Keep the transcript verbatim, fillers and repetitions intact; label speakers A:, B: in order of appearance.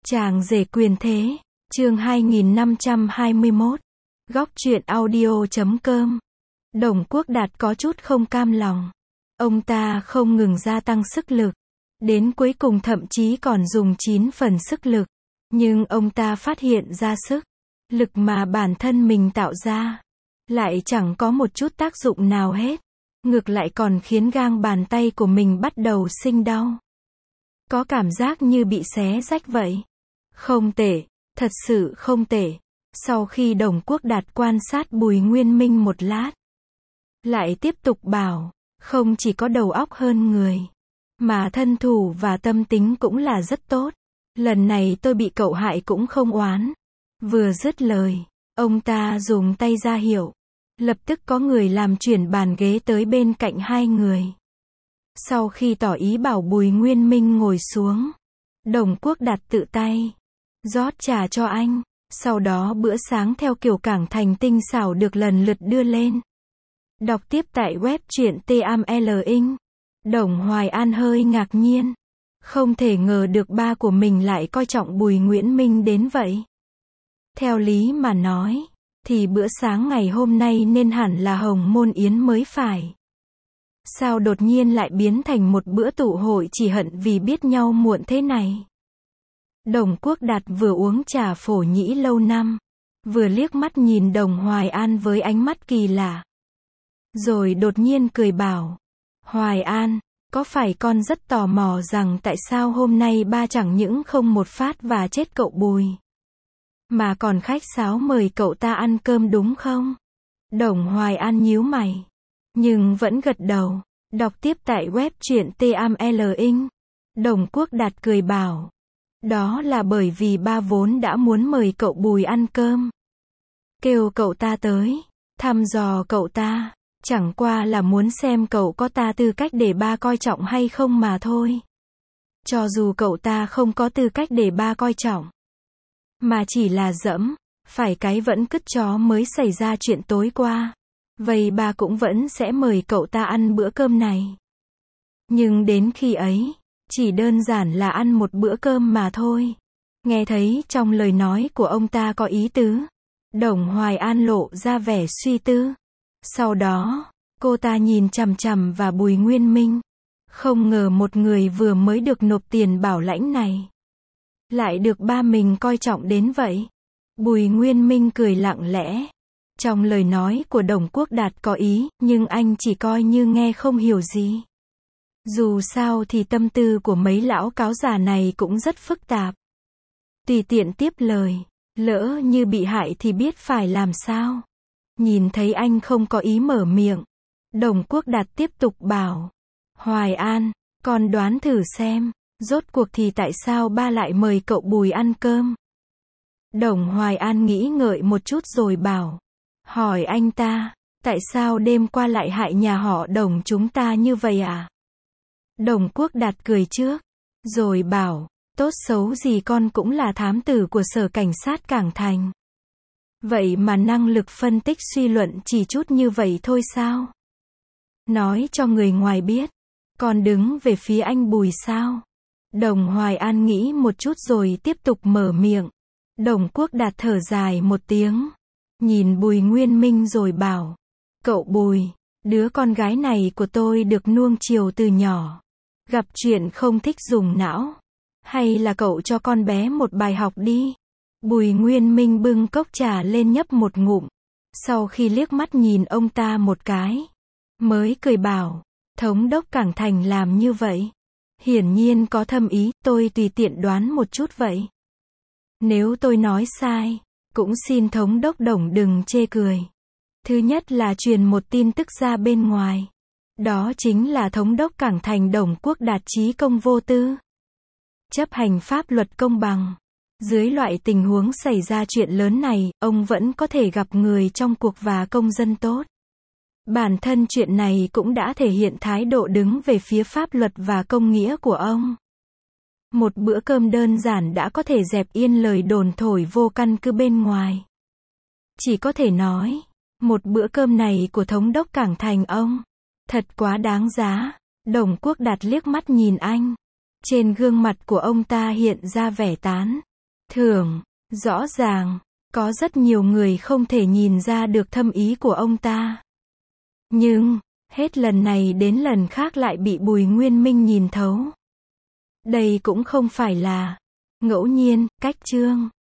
A: Chàng rể quyền thế, chương hai nghìn năm trăm hai mươi mốt, góc truyện audio chấm com. Đồng Quốc Đạt có chút không cam lòng. Ông ta không ngừng gia tăng sức lực. Đến cuối cùng thậm chí còn dùng chín phần sức lực. Nhưng ông ta phát hiện ra sức lực mà bản thân mình tạo ra lại chẳng có một chút tác dụng nào hết. Ngược lại còn khiến gang bàn tay của mình bắt đầu sinh đau. Có cảm giác như bị xé rách vậy. Không tệ, thật sự không tệ. Sau khi Đồng Quốc Đạt quan sát Bùi Nguyên Minh một lát, lại tiếp tục bảo, không chỉ có đầu óc hơn người, mà thân thủ và tâm tính cũng là rất tốt. Lần này tôi bị cậu hại cũng không oán. Vừa dứt lời, ông ta dùng tay ra hiệu. Lập tức có người làm chuyển bàn ghế tới bên cạnh hai người. Sau khi tỏ ý bảo Bùi Nguyên Minh ngồi xuống, Đồng Quốc Đạt tự tay rót trà cho anh. Sau đó bữa sáng theo kiểu cảng thành tinh xảo được lần lượt đưa lên. Đọc tiếp tại web truyện T A M L Inc. Đồng Hoài An hơi ngạc nhiên. Không thể ngờ được ba của mình lại coi trọng Bùi Nguyễn Minh đến vậy. Theo lý mà nói, thì bữa sáng ngày hôm nay nên hẳn là hồng môn yến mới phải. Sao đột nhiên lại biến thành một bữa tụ hội chỉ hận vì biết nhau muộn thế này? Đồng Quốc Đạt vừa uống trà phổ nhĩ lâu năm, vừa liếc mắt nhìn Đồng Hoài An với ánh mắt kỳ lạ. Rồi đột nhiên cười bảo, Hoài An, có phải con rất tò mò rằng tại sao hôm nay ba chẳng những không một phát và chết cậu Bùi, mà còn khách sáo mời cậu ta ăn cơm đúng không? Đồng Hoài An nhíu mày, nhưng vẫn gật đầu. Đọc tiếp tại web truyện T A M L Inc. Đồng Quốc Đạt cười bảo, đó là bởi vì ba vốn đã muốn mời cậu Bùi ăn cơm. Kêu cậu ta tới, thăm dò cậu ta, chẳng qua là muốn xem cậu có ta tư cách để ba coi trọng hay không mà thôi. Cho dù cậu ta không có tư cách để ba coi trọng, mà chỉ là dẫm phải cái vẫn cứt chó mới xảy ra chuyện tối qua, vậy ba cũng vẫn sẽ mời cậu ta ăn bữa cơm này. Nhưng đến khi ấy, chỉ đơn giản là ăn một bữa cơm mà thôi. Nghe thấy trong lời nói của ông ta có ý tứ, Đồng Hoài An lộ ra vẻ suy tư. Sau đó, cô ta nhìn chằm chằm vào Bùi Nguyên Minh. Không ngờ một người vừa mới được nộp tiền bảo lãnh này lại được ba mình coi trọng đến vậy. Bùi Nguyên Minh cười lặng lẽ. Trong lời nói của Đồng Quốc Đạt có ý, nhưng anh chỉ coi như nghe không hiểu gì. Dù sao thì tâm tư của mấy lão cáo già này cũng rất phức tạp. Tùy tiện tiếp lời, lỡ như bị hại thì biết phải làm sao. Nhìn thấy anh không có ý mở miệng, Đồng Quốc Đạt tiếp tục bảo, Hoài An, con đoán thử xem, rốt cuộc thì tại sao ba lại mời cậu Bùi ăn cơm? Đồng Hoài An nghĩ ngợi một chút rồi bảo, hỏi anh ta, tại sao đêm qua lại hại nhà họ Đồng chúng ta như vậy à? Đồng Quốc Đạt cười trước, rồi bảo, tốt xấu gì con cũng là thám tử của sở cảnh sát Cảng Thành. Vậy mà năng lực phân tích suy luận chỉ chút như vậy thôi sao? Nói cho người ngoài biết, con đứng về phía anh Bùi sao? Đồng Hoài An nghĩ một chút rồi tiếp tục mở miệng. Đồng Quốc Đạt thở dài một tiếng, nhìn Bùi Nguyên Minh rồi bảo, cậu Bùi, đứa con gái này của tôi được nuông chiều từ nhỏ. Gặp chuyện không thích dùng não. Hay là cậu cho con bé một bài học đi. Bùi Nguyên Minh bưng cốc trà lên nhấp một ngụm. Sau khi liếc mắt nhìn ông ta một cái, mới cười bảo, thống đốc Cảng Thành làm như vậy, hiển nhiên có thâm ý, tôi tùy tiện đoán một chút vậy. Nếu tôi nói sai, cũng xin thống đốc Đồng đừng chê cười. Thứ nhất là truyền một tin tức ra bên ngoài. Đó chính là thống đốc Cảng Thành Đồng Quốc Đạt trí công vô tư, chấp hành pháp luật công bằng. Dưới loại tình huống xảy ra chuyện lớn này, ông vẫn có thể gặp người trong cuộc và công dân tốt. Bản thân chuyện này cũng đã thể hiện thái độ đứng về phía pháp luật và công nghĩa của ông. Một bữa cơm đơn giản đã có thể dẹp yên lời đồn thổi vô căn cứ bên ngoài. Chỉ có thể nói, một bữa cơm này của thống đốc Cảng Thành ông, thật quá đáng giá. Đồng Quốc Đạt liếc mắt nhìn anh. Trên gương mặt của ông ta hiện ra vẻ tán thưởng. Rõ ràng, có rất nhiều người không thể nhìn ra được thâm ý của ông ta. Nhưng, hết lần này đến lần khác lại bị Bùi Nguyên Minh nhìn thấu. Đây cũng không phải là ngẫu nhiên, cách Trương